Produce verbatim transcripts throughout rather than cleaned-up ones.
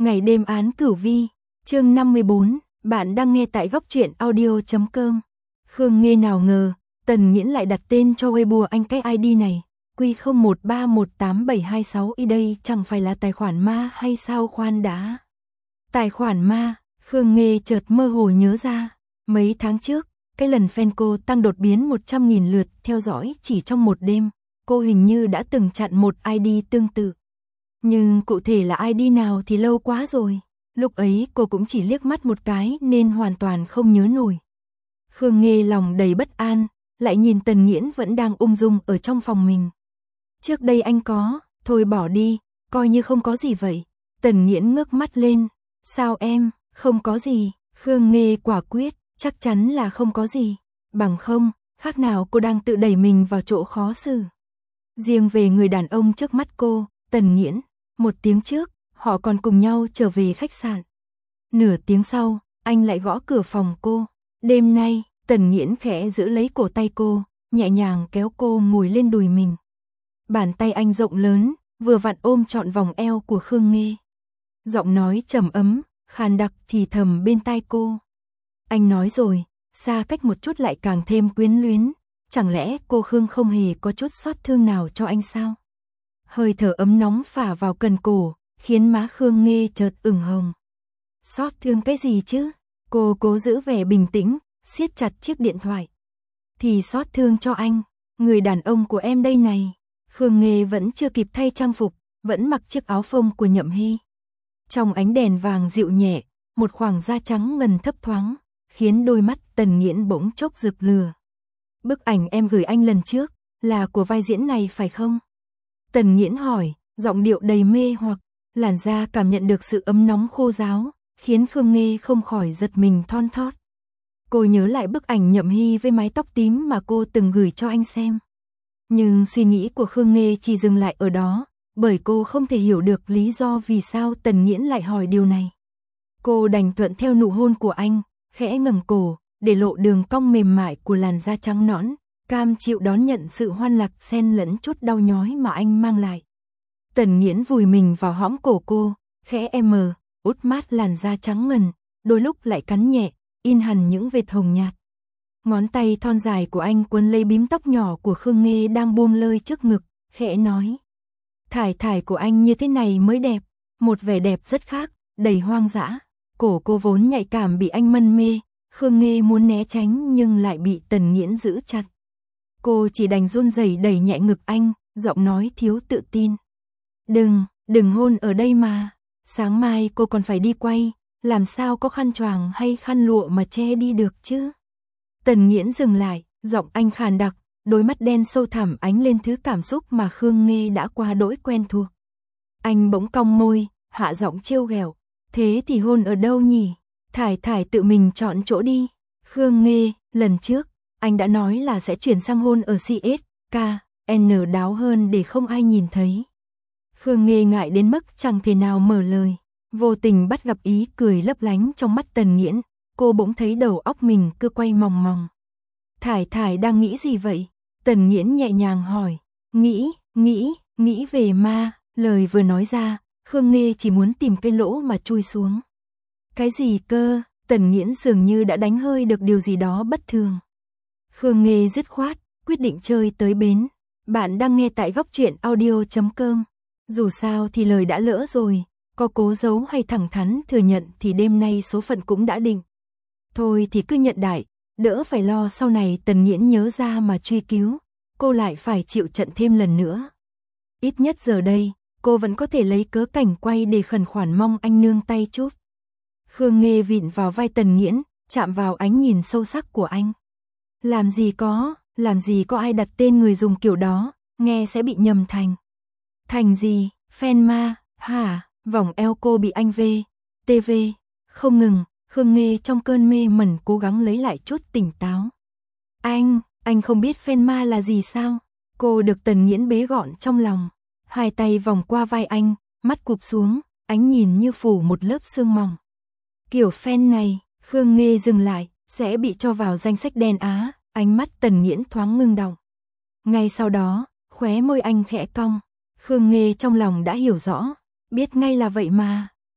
Ngày đêm án cửu vi, chương năm mươi bốn, bạn đang nghe tại góc truyện audio chấm com. Khương Nghê nào ngờ, Tần Nghiễn lại đặt tên cho Weibo anh cái i đê này, Q không một ba một tám bảy hai sáu y đây chẳng phải là tài khoản ma hay sao khoan đã. Tài khoản ma, Khương Nghê chợt mơ hồ nhớ ra, mấy tháng trước, cái lần fan cô tăng đột biến một trăm nghìn lượt theo dõi chỉ trong một đêm, cô hình như đã từng chặn một i đê tương tự. Nhưng cụ thể là i đê nào thì lâu quá rồi, lúc ấy cô cũng chỉ liếc mắt một cái nên hoàn toàn không nhớ nổi. Khương Nghê lòng đầy bất an, lại nhìn Tần Nghiễn vẫn đang ung dung ở trong phòng mình. Trước đây anh có, thôi bỏ đi, coi như không có gì vậy. Tần Nghiễn ngước mắt lên, sao em, không có gì. Khương Nghê quả quyết, chắc chắn là không có gì. Bằng không, khác nào cô đang tự đẩy mình vào chỗ khó xử. Riêng về người đàn ông trước mắt cô, Tần Nghiễn, một tiếng trước, họ còn cùng nhau trở về khách sạn. Nửa tiếng sau, anh lại gõ cửa phòng cô. Đêm nay, Tần Nghiễn khẽ giữ lấy cổ tay cô, nhẹ nhàng kéo cô ngồi lên đùi mình. Bàn tay anh rộng lớn, vừa vặn ôm trọn vòng eo của Khương Nghê. Giọng nói trầm ấm, khàn đặc thì thầm bên tai cô. Anh nói rồi, xa cách một chút lại càng thêm quyến luyến. Chẳng lẽ cô Khương không hề có chút xót thương nào cho anh sao? Hơi thở ấm nóng phả vào cần cổ, khiến má Khương Nghê chợt ửng hồng. Xót thương cái gì chứ? Cô cố giữ vẻ bình tĩnh, siết chặt chiếc điện thoại. Thì xót thương cho anh, người đàn ông của em đây này. Khương Nghê vẫn chưa kịp thay trang phục, vẫn mặc chiếc áo phông của Nhậm Hy. Trong ánh đèn vàng dịu nhẹ, một khoảng da trắng ngần thấp thoáng, khiến đôi mắt Tần Nghiễn bỗng chốc rực lửa. Bức ảnh em gửi anh lần trước, là của vai diễn này phải không? Tần Nghiễn hỏi, giọng điệu đầy mê hoặc, làn da cảm nhận được sự ấm nóng khô ráo, khiến Khương Nghê không khỏi giật mình thon thót. Cô nhớ lại bức ảnh Nhậm Hy với mái tóc tím mà cô từng gửi cho anh xem. Nhưng suy nghĩ của Khương Nghê chỉ dừng lại ở đó, bởi cô không thể hiểu được lý do vì sao Tần Nghiễn lại hỏi điều này. Cô đành thuận theo nụ hôn của anh, khẽ ngẩng cổ, để lộ đường cong mềm mại của làn da trắng nõn, cam chịu đón nhận sự hoan lạc xen lẫn chút đau nhói mà anh mang lại. Tần Nghiễn vùi mình vào hõm cổ cô, khẽ em mờ, út mát làn da trắng ngần, đôi lúc lại cắn nhẹ, in hằn những vệt hồng nhạt. Ngón tay thon dài của anh quấn lấy bím tóc nhỏ của Khương Nghê đang buông lơi trước ngực, khẽ nói. Thải thải của anh như thế này mới đẹp, một vẻ đẹp rất khác, đầy hoang dã. Cổ cô vốn nhạy cảm bị anh mân mê, Khương Nghê muốn né tránh nhưng lại bị Tần Nghiễn giữ chặt. Cô chỉ đành run rẩy đẩy nhẹ ngực anh, giọng nói thiếu tự tin. Đừng, đừng hôn ở đây mà, sáng mai cô còn phải đi quay, làm sao có khăn choàng hay khăn lụa mà che đi được chứ? Tần Nghiễn dừng lại, giọng anh khàn đặc, đôi mắt đen sâu thẳm ánh lên thứ cảm xúc mà Khương Nghê đã qua đỗi quen thuộc. Anh bỗng cong môi, hạ giọng trêu ghẹo, thế thì hôn ở đâu nhỉ? Thải thải tự mình chọn chỗ đi. Khương Nghê, lần trước, anh đã nói là sẽ chuyển sang hôn ở xê ét ca en đáo hơn để không ai nhìn thấy. Khương Nghê ngại đến mức chẳng thể nào mở lời, vô tình bắt gặp ý cười lấp lánh trong mắt Tần Nghiễn, cô bỗng thấy đầu óc mình cứ quay mòng mòng. Thải thải đang nghĩ gì vậy? Tần Nghiễn nhẹ nhàng hỏi. Nghĩ, nghĩ, nghĩ về ma, lời vừa nói ra, Khương Nghê chỉ muốn tìm cái lỗ mà chui xuống. Cái gì cơ? Tần Nghiễn dường như đã đánh hơi được điều gì đó bất thường. Khương Nghê dứt khoát, quyết định chơi tới bến. Bạn đang nghe tại góc truyện audio chấm com. Dù sao thì lời đã lỡ rồi, có cố giấu hay thẳng thắn thừa nhận thì đêm nay số phận cũng đã định. Thôi thì cứ nhận đại, đỡ phải lo sau này Tần Nghiễn nhớ ra mà truy cứu, cô lại phải chịu trận thêm lần nữa. Ít nhất giờ đây, cô vẫn có thể lấy cớ cảnh quay để khẩn khoản mong anh nương tay chút. Khương Nghê vịn vào vai Tần Nghiễn, chạm vào ánh nhìn sâu sắc của anh. Làm gì có, làm gì có ai đặt tên người dùng kiểu đó, nghe sẽ bị nhầm thành. Thành gì, fan ma, hả, vòng eo cô bị anh vê, tê vê, không ngừng, Khương Nghê trong cơn mê mẩn cố gắng lấy lại chút tỉnh táo. Anh, anh không biết fan ma là gì sao? Cô được Tần Nghiễn bế gọn trong lòng, hai tay vòng qua vai anh, mắt cụp xuống, ánh nhìn như phủ một lớp sương mỏng. Kiểu fan này, Khương Nghê dừng lại, sẽ bị cho vào danh sách đen á, ánh mắt Tần Nghiễn thoáng ngưng đọng. Ngay sau đó, khóe môi anh khẽ cong, Khương Nghê trong lòng đã hiểu rõ, biết ngay là vậy mà.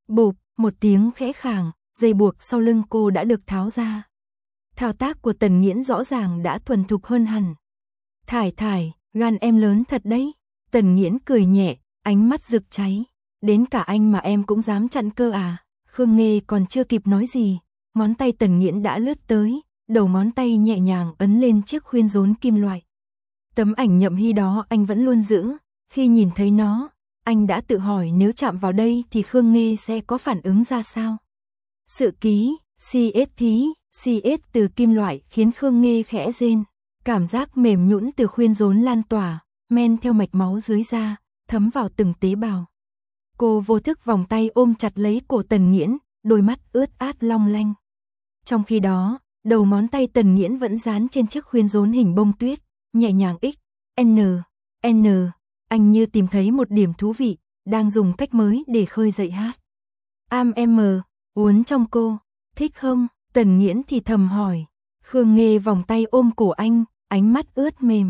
Bụp, một tiếng khẽ khàng, dây buộc sau lưng cô đã được tháo ra. Thao tác của Tần Nghiễn rõ ràng đã thuần thục hơn hẳn. Thải thải, gan em lớn thật đấy. Tần Nghiễn cười nhẹ, ánh mắt rực cháy. Đến cả anh mà em cũng dám chặn cơ à? Khương Nghê còn chưa kịp nói gì, ngón tay Tần Nghiễn đã lướt tới, đầu ngón tay nhẹ nhàng ấn lên chiếc khuyên rốn kim loại. Tấm ảnh Nhậm Hy đó anh vẫn luôn giữ, khi nhìn thấy nó, anh đã tự hỏi nếu chạm vào đây thì Khương Nghê sẽ có phản ứng ra sao. Sự ký, xê ét thí, xê ét từ kim loại khiến Khương Nghê khẽ rên, cảm giác mềm nhũn từ khuyên rốn lan tỏa, men theo mạch máu dưới da, thấm vào từng tế bào. Cô vô thức vòng tay ôm chặt lấy cổ Tần Nghiễn, đôi mắt ướt át long lanh. Trong khi đó, đầu ngón tay Tần Nghiễn vẫn dán trên chiếc khuyên rốn hình bông tuyết, nhẹ nhàng x, n, n, anh như tìm thấy một điểm thú vị, đang dùng cách mới để khơi dậy hát. Am em, uốn trong cô, thích không? Tần Nghiễn thì thầm hỏi. Khương Nghê vòng tay ôm cổ anh, ánh mắt ướt mềm.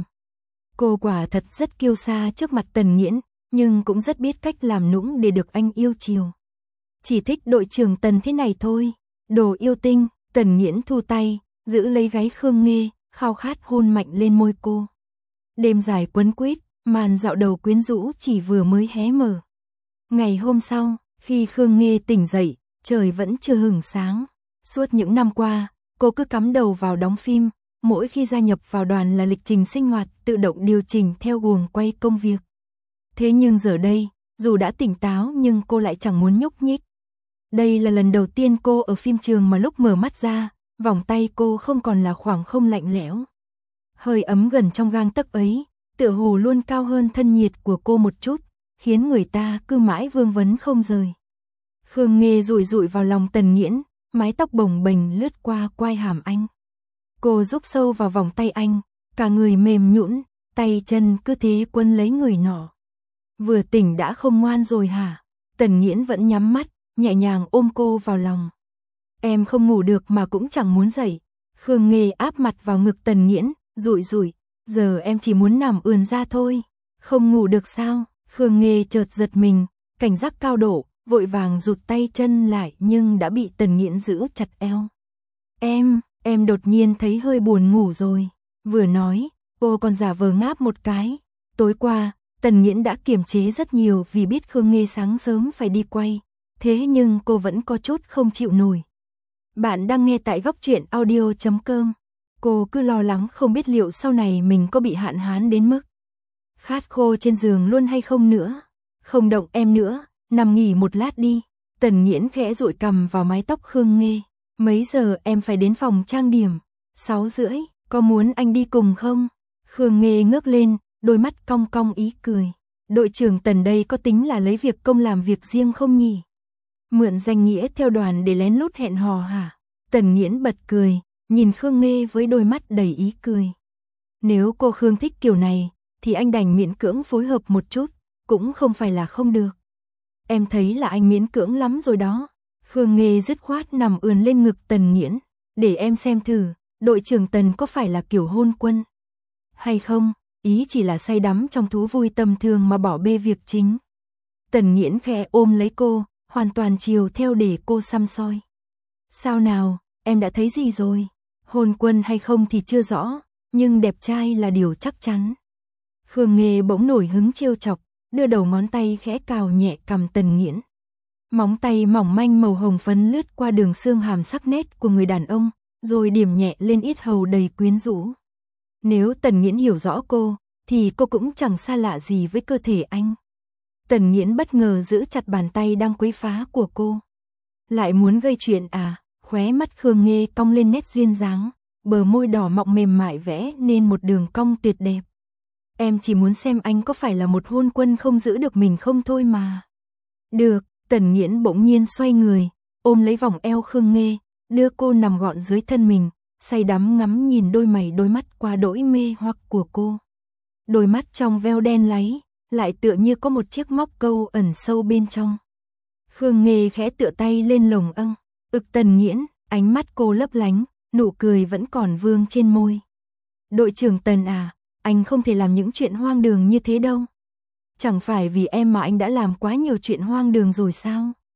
Cô quả thật rất kiêu sa trước mặt Tần Nghiễn, nhưng cũng rất biết cách làm nũng để được anh yêu chiều. Chỉ thích đội trưởng Tần thế này thôi, đồ yêu tinh. Tần Nghiễn thu tay, giữ lấy gáy Khương Nghê, khao khát hôn mạnh lên môi cô. Đêm dài quấn quýt, màn dạo đầu quyến rũ chỉ vừa mới hé mở. Ngày hôm sau, khi Khương Nghê tỉnh dậy, trời vẫn chưa hửng sáng. Suốt những năm qua, cô cứ cắm đầu vào đóng phim, mỗi khi gia nhập vào đoàn là lịch trình sinh hoạt tự động điều chỉnh theo guồng quay công việc. Thế nhưng giờ đây, dù đã tỉnh táo nhưng cô lại chẳng muốn nhúc nhích. Đây là lần đầu tiên cô ở phim trường mà lúc mở mắt ra, vòng tay cô không còn là khoảng không lạnh lẽo. Hơi ấm gần trong gang tấc ấy, tựa hồ luôn cao hơn thân nhiệt của cô một chút, khiến người ta cứ mãi vương vấn không rời. Khương Nghê rụi rụi vào lòng Tần Nghiễn, mái tóc bồng bềnh lướt qua quai hàm anh. Cô rúc sâu vào vòng tay anh, cả người mềm nhũn, tay chân cứ thế quấn lấy người nọ. Vừa tỉnh đã không ngoan rồi hả? Tần Nghiễn vẫn nhắm mắt, nhẹ nhàng ôm cô vào lòng. Em không ngủ được mà cũng chẳng muốn dậy. Khương Nghê áp mặt vào ngực Tần Nghiễn, rụi rụi, giờ em chỉ muốn nằm ườn ra thôi. Không ngủ được sao? Khương Nghê chợt giật mình, cảnh giác cao độ, vội vàng rụt tay chân lại nhưng đã bị Tần Nghiễn giữ chặt eo. Em, em đột nhiên thấy hơi buồn ngủ rồi. Vừa nói, cô còn giả vờ ngáp một cái. Tối qua, Tần Nghiễn đã kiềm chế rất nhiều vì biết Khương Nghê sáng sớm phải đi quay. Thế nhưng cô vẫn có chút không chịu nổi. Bạn đang nghe tại góc truyện audio chấm com. Cô cứ lo lắng không biết liệu sau này mình có bị hạn hán đến mức khát khô trên giường luôn hay không nữa. Không động em nữa, nằm nghỉ một lát đi. Tần Nghiễn khẽ dụi cằm vào mái tóc Khương Nghê. Mấy giờ em phải đến phòng trang điểm? Sáu rưỡi, có muốn anh đi cùng không? Khương Nghê ngước lên, đôi mắt cong cong ý cười. Đội trưởng Tần đây có tính là lấy việc công làm việc riêng không nhỉ? Mượn danh nghĩa theo đoàn để lén lút hẹn hò hả? Tần Nghiễn bật cười, nhìn Khương Nghê với đôi mắt đầy ý cười. Nếu cô Khương thích kiểu này, thì anh đành miễn cưỡng phối hợp một chút, cũng không phải là không được. Em thấy là anh miễn cưỡng lắm rồi đó. Khương Nghê dứt khoát nằm ườn lên ngực Tần Nghiễn, để em xem thử, đội trưởng Tần có phải là kiểu hôn quân hay không, ý chỉ là say đắm trong thú vui tầm thường mà bỏ bê việc chính. Tần Nghiễn khẽ ôm lấy cô, hoàn toàn chiều theo để cô săm soi. Sao nào, em đã thấy gì rồi? Hôn quân hay không thì chưa rõ, nhưng đẹp trai là điều chắc chắn. Khương Nghê bỗng nổi hứng trêu chọc, đưa đầu ngón tay khẽ cào nhẹ cằm Tần Nghiễn. Móng tay mỏng manh màu hồng phấn lướt qua đường xương hàm sắc nét của người đàn ông, rồi điểm nhẹ lên yết hầu đầy quyến rũ. Nếu Tần Nghiễn hiểu rõ cô, thì cô cũng chẳng xa lạ gì với cơ thể anh. Tần Nghiễn bất ngờ giữ chặt bàn tay đang quấy phá của cô. Lại muốn gây chuyện à? Khóe mắt Khương Nghê cong lên nét duyên dáng, bờ môi đỏ mọng mềm mại vẽ nên một đường cong tuyệt đẹp. Em chỉ muốn xem anh có phải là một hôn quân không giữ được mình không thôi mà. Được, Tần Nghiễn bỗng nhiên xoay người, ôm lấy vòng eo Khương Nghê, đưa cô nằm gọn dưới thân mình, say đắm ngắm nhìn đôi mày đôi mắt qua đỗi mê hoặc của cô. Đôi mắt trong veo đen láy, lại tựa như có một chiếc móc câu ẩn sâu bên trong. Khương Nghê khẽ tựa tay lên lồng âng, ực Tần Nghiễn, ánh mắt cô lấp lánh, nụ cười vẫn còn vương trên môi. Đội trưởng Tần à, anh không thể làm những chuyện hoang đường như thế đâu. Chẳng phải vì em mà anh đã làm quá nhiều chuyện hoang đường rồi sao?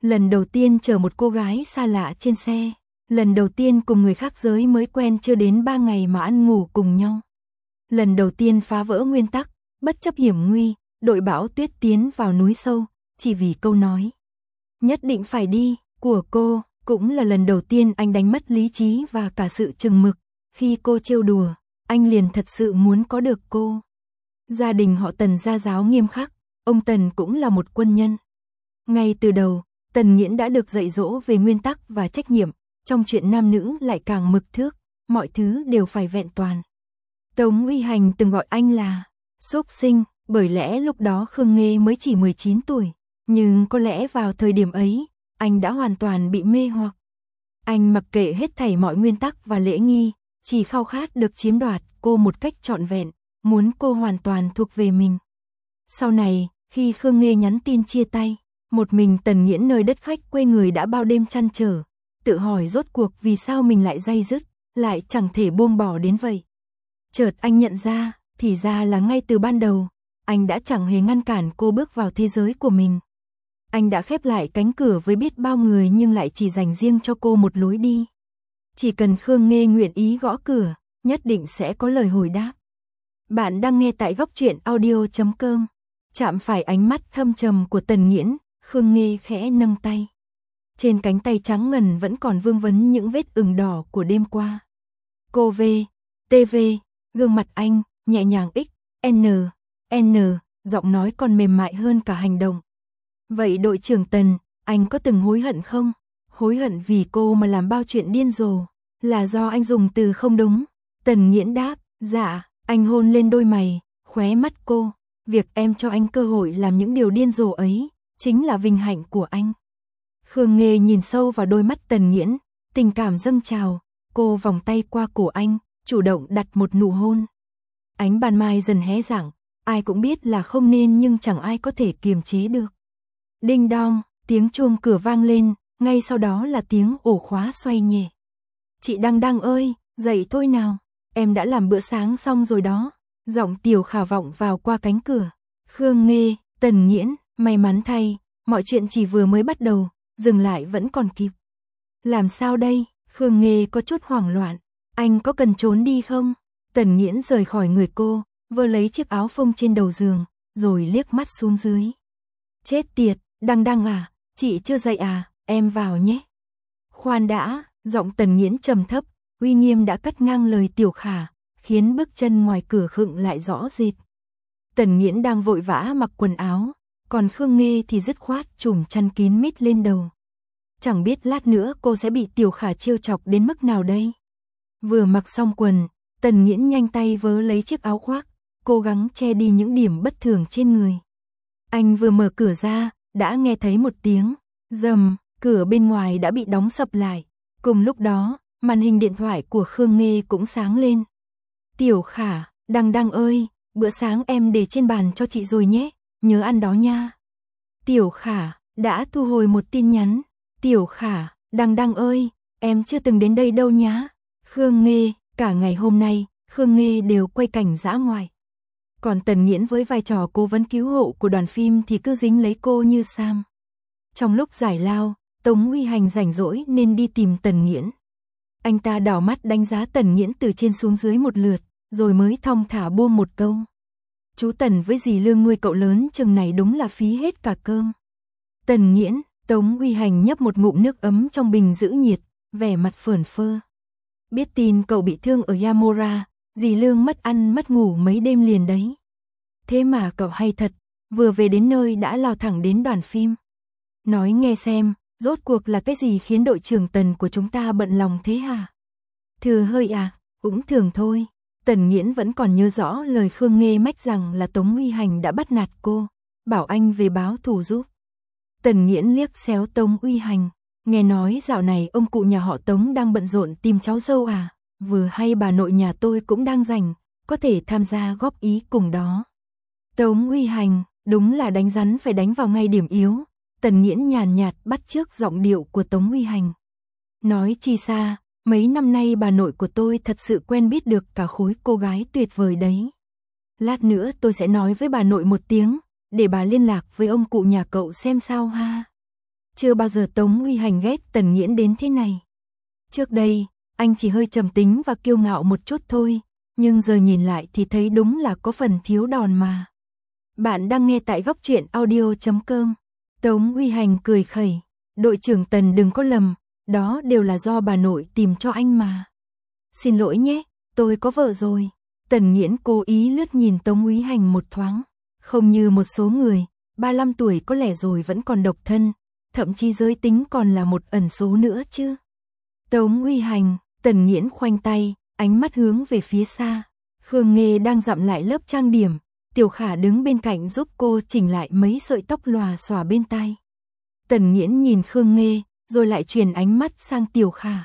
Lần đầu tiên chở một cô gái xa lạ trên xe, lần đầu tiên cùng người khác giới mới quen chưa đến ba ngày mà ăn ngủ cùng nhau. Lần đầu tiên phá vỡ nguyên tắc, bất chấp hiểm nguy, đội bão tuyết tiến vào núi sâu, chỉ vì câu nói nhất định phải đi của cô. Cũng là lần đầu tiên anh đánh mất lý trí và cả sự chừng mực. Khi cô trêu đùa, anh liền thật sự muốn có được cô. Gia đình họ Tần gia giáo nghiêm khắc, ông Tần cũng là một quân nhân. Ngay từ đầu, Tần Nghiễn đã được dạy dỗ về nguyên tắc và trách nhiệm, trong chuyện nam nữ lại càng mực thước, mọi thứ đều phải vẹn toàn. Tống Uy Hành từng gọi anh là xúc sinh, bởi lẽ lúc đó Khương Nghê mới chỉ mười chín tuổi, nhưng có lẽ vào thời điểm ấy, anh đã hoàn toàn bị mê hoặc. Anh mặc kệ hết thảy mọi nguyên tắc và lễ nghi, chỉ khao khát được chiếm đoạt cô một cách trọn vẹn, muốn cô hoàn toàn thuộc về mình. Sau này, khi Khương Nghê nhắn tin chia tay, một mình Tần Nghiễn nơi đất khách quê người đã bao đêm trăn trở, tự hỏi rốt cuộc vì sao mình lại day dứt, lại chẳng thể buông bỏ đến vậy. Chợt anh nhận ra, thì ra là ngay từ ban đầu, anh đã chẳng hề ngăn cản cô bước vào thế giới của mình. Anh đã khép lại cánh cửa với biết bao người nhưng lại chỉ dành riêng cho cô một lối đi. Chỉ cần Khương Nghê nguyện ý gõ cửa, nhất định sẽ có lời hồi đáp. Bạn đang nghe tại góc truyện audio chấm com. Chạm phải ánh mắt thâm trầm của Tần Nghiễn, Khương Nghê khẽ nâng tay. Trên cánh tay trắng ngần vẫn còn vương vấn những vết ửng đỏ của đêm qua. Cô V, tê vê, gương mặt anh, nhẹ nhàng x, n, n, giọng nói còn mềm mại hơn cả hành động. Vậy đội trưởng Tần, anh có từng hối hận không? Hối hận vì cô mà làm bao chuyện điên rồ, là do anh dùng từ không đúng. Tần Nghiễn đáp, dạ, anh hôn lên đôi mày, khóe mắt cô. Việc em cho anh cơ hội làm những điều điên rồ ấy, chính là vinh hạnh của anh. Khương Nghê nhìn sâu vào đôi mắt Tần Nghiễn, tình cảm dâng trào, cô vòng tay qua cổ anh, chủ động đặt một nụ hôn. Ánh ban mai dần hé rạng, ai cũng biết là không nên nhưng chẳng ai có thể kiềm chế được. Đinh đong, tiếng chuông cửa vang lên, ngay sau đó là tiếng ổ khóa xoay nhẹ. Chị Đăng Đăng ơi, dậy thôi nào, em đã làm bữa sáng xong rồi đó. Giọng Tiểu Khả vọng vào qua cánh cửa. Khương Nghê, Tần Nghiễn, may mắn thay, mọi chuyện chỉ vừa mới bắt đầu, dừng lại vẫn còn kịp. Làm sao đây? Khương Nghê có chút hoảng loạn. Anh có cần trốn đi không? Tần Nghiễn rời khỏi người cô, vơ lấy chiếc áo phông trên đầu giường, rồi liếc mắt xuống dưới. Chết tiệt, Đăng Đăng à, chị chưa dậy à, em vào nhé. Khoan đã, giọng Tần Nghiễn trầm thấp, uy nghiêm đã cắt ngang lời Tiểu Khả, khiến bước chân ngoài cửa khựng lại rõ rệt. Tần Nghiễn đang vội vã mặc quần áo, còn Khương Nghê thì dứt khoát trùm chăn kín mít lên đầu. Chẳng biết lát nữa cô sẽ bị Tiểu Khả trêu chọc đến mức nào đây. Vừa mặc xong quần, Tần Nghiễn nhanh tay vớ lấy chiếc áo khoác, cố gắng che đi những điểm bất thường trên người. Anh vừa mở cửa ra, đã nghe thấy một tiếng rầm, cửa bên ngoài đã bị đóng sập lại. Cùng lúc đó, màn hình điện thoại của Khương Nghê cũng sáng lên. Tiểu Khả, Đăng Đăng ơi, bữa sáng em để trên bàn cho chị rồi nhé, nhớ ăn đó nha. Tiểu Khả, đã thu hồi một tin nhắn. Tiểu Khả, Đăng Đăng ơi, em chưa từng đến đây đâu nhá. Khương Nghê, cả ngày hôm nay, Khương Nghê đều quay cảnh dã ngoại. Còn Tần Nghiễn với vai trò cố vấn cứu hộ của đoàn phim thì cứ dính lấy cô như Sam. Trong lúc giải lao, Tống Uy Hành rảnh rỗi nên đi tìm Tần Nghiễn. Anh ta đảo mắt đánh giá Tần Nghiễn từ trên xuống dưới một lượt, rồi mới thong thả buông một câu. Chú Tần với dì Lương nuôi cậu lớn chừng này đúng là phí hết cả cơm. Tần Nghiễn, Tống Uy Hành nhấp một ngụm nước ấm trong bình giữ nhiệt, vẻ mặt phởn phơ. Biết tin cậu bị thương ở Yamura, dì Lương mất ăn mất ngủ mấy đêm liền đấy. Thế mà cậu hay thật, vừa về đến nơi đã lao thẳng đến đoàn phim. Nói nghe xem, rốt cuộc là cái gì khiến đội trưởng Tần của chúng ta bận lòng thế hả? Thừa hơi à, cũng thường thôi. Tần Nghiễn vẫn còn nhớ rõ lời Khương Nghê mách rằng là Tống Uy Hành đã bắt nạt cô, bảo anh về báo thù giúp. Tần Nghiễn liếc xéo Tống Uy Hành, nghe nói dạo này ông cụ nhà họ Tống đang bận rộn tìm cháu dâu à, vừa hay bà nội nhà tôi cũng đang rảnh, có thể tham gia góp ý cùng đó. Tống Uy Hành, đúng là đánh rắn phải đánh vào ngay điểm yếu. Tần Nghiễn nhàn nhạt bắt chước giọng điệu của Tống Uy Hành. Nói chi xa, mấy năm nay bà nội của tôi thật sự quen biết được cả khối cô gái tuyệt vời đấy. Lát nữa tôi sẽ nói với bà nội một tiếng, để bà liên lạc với ông cụ nhà cậu xem sao ha. chưa bao giờ Tống Uy Hành ghét Tần Nghiễn đến thế này. Trước đây, anh chỉ hơi trầm tính và kiêu ngạo một chút thôi, nhưng giờ nhìn lại thì thấy đúng là có phần thiếu đòn mà. Bạn đang nghe tại góc truyện audio chấm com. Tống Uy Hành cười khẩy, đội trưởng Tần đừng có lầm, đó đều là do bà nội tìm cho anh mà. Xin lỗi nhé, tôi có vợ rồi. Tần Nghiễn cố ý lướt nhìn Tống Uy Hành một thoáng, không như một số người, ba mươi lăm tuổi có lẽ rồi vẫn còn độc thân, thậm chí giới tính còn là một ẩn số nữa chứ. Tống Uy Hành, Tần Nghiễn khoanh tay, ánh mắt hướng về phía xa. Khương Nghê đang dặm lại lớp trang điểm, Tiểu Khả đứng bên cạnh giúp cô chỉnh lại mấy sợi tóc lòa xòa bên tai. Tần Nghiễn nhìn Khương Nghê, rồi lại chuyển ánh mắt sang Tiểu Khả.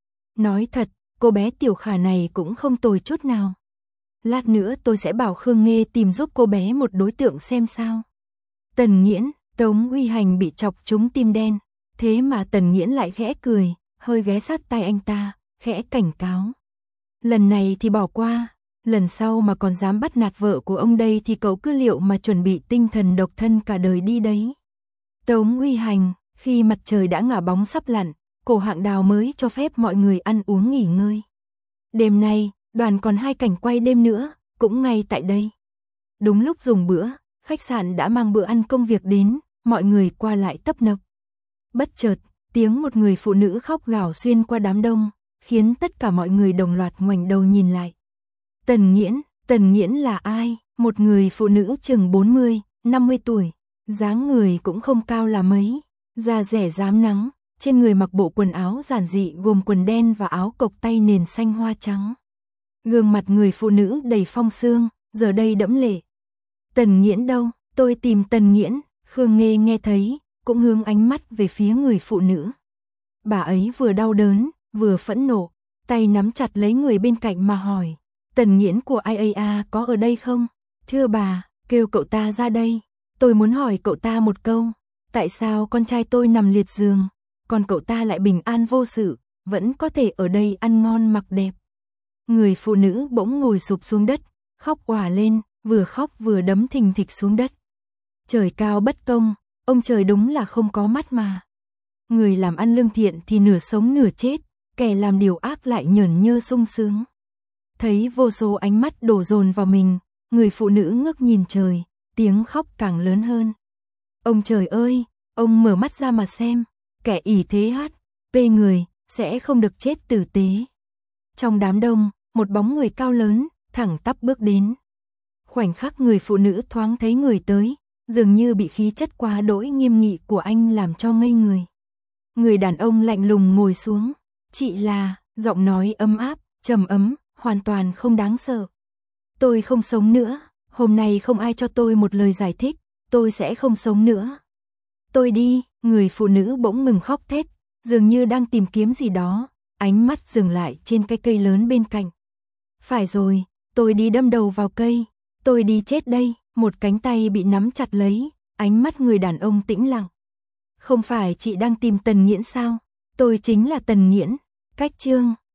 Nói thật, cô bé Tiểu Khả này cũng không tồi chút nào. Lát nữa tôi sẽ bảo Khương Nghê tìm giúp cô bé một đối tượng xem sao. Tần Nghiễn, Tống Uy Hành bị chọc trúng tim đen, thế mà Tần Nghiễn lại khẽ cười, hơi ghé sát tai anh ta, khẽ cảnh cáo. Lần này thì bỏ qua, lần sau mà còn dám bắt nạt vợ của ông đây thì cậu cứ liệu mà chuẩn bị tinh thần độc thân cả đời đi đấy. Tống Uy Hành, khi mặt trời đã ngả bóng sắp lặn, cổ Hạng Đào mới cho phép mọi người ăn uống nghỉ ngơi. Đêm nay, đoàn còn hai cảnh quay đêm nữa, cũng ngay tại đây. Đúng lúc dùng bữa, khách sạn đã mang bữa ăn công việc đến, mọi người qua lại tấp nập. Bất chợt, tiếng một người phụ nữ khóc gào xuyên qua đám đông, khiến tất cả mọi người đồng loạt ngoảnh đầu nhìn lại. Tần Nghiễn, Tần Nghiễn là ai? Một người phụ nữ chừng bốn mươi, năm mươi tuổi, dáng người cũng không cao là mấy, da rẻ rám nắng, trên người mặc bộ quần áo giản dị gồm quần đen và áo cộc tay nền xanh hoa trắng. Gương mặt người phụ nữ đầy phong sương, giờ đây đẫm lệ. Tần Nghiễn đâu? Tôi tìm Tần Nghiễn. Khương Nghê nghe thấy, cũng hướng ánh mắt về phía người phụ nữ. Bà ấy vừa đau đớn, vừa phẫn nộ, tay nắm chặt lấy người bên cạnh mà hỏi. Tần Nghiễn của i a a có ở đây không? Thưa bà, kêu cậu ta ra đây. Tôi muốn hỏi cậu ta một câu. Tại sao con trai tôi nằm liệt giường, còn cậu ta lại bình an vô sự, vẫn có thể ở đây ăn ngon mặc đẹp? Người phụ nữ bỗng ngồi sụp xuống đất, khóc òa lên, vừa khóc vừa đấm thình thịch xuống đất. Trời cao bất công, ông trời đúng là không có mắt mà. Người làm ăn lương thiện thì nửa sống nửa chết, kẻ làm điều ác lại nhởn nhơ sung sướng. Thấy vô số ánh mắt đổ dồn vào mình, người phụ nữ ngước nhìn trời, tiếng khóc càng lớn hơn. Ông trời ơi, ông mở mắt ra mà xem, kẻ ỷ thế hát, pê người, sẽ không được chết tử tế. Trong đám đông, một bóng người cao lớn, thẳng tắp bước đến. Khoảnh khắc người phụ nữ thoáng thấy người tới, dường như bị khí chất quá đỗi nghiêm nghị của anh làm cho ngây người. Người đàn ông lạnh lùng ngồi xuống, chị là, giọng nói ấm áp, trầm ấm, hoàn toàn không đáng sợ. Tôi không sống nữa, hôm nay không ai cho tôi một lời giải thích, tôi sẽ không sống nữa. Tôi đi, người phụ nữ bỗng ngừng khóc thét, dường như đang tìm kiếm gì đó, ánh mắt dừng lại trên cây cây lớn bên cạnh. Phải rồi, tôi đi đâm đầu vào cây, tôi đi chết đây, một cánh tay bị nắm chặt lấy, ánh mắt người đàn ông tĩnh lặng. Không phải chị đang tìm Tần Nghiễn sao? Tôi chính là Tần Nghiễn. Cách chương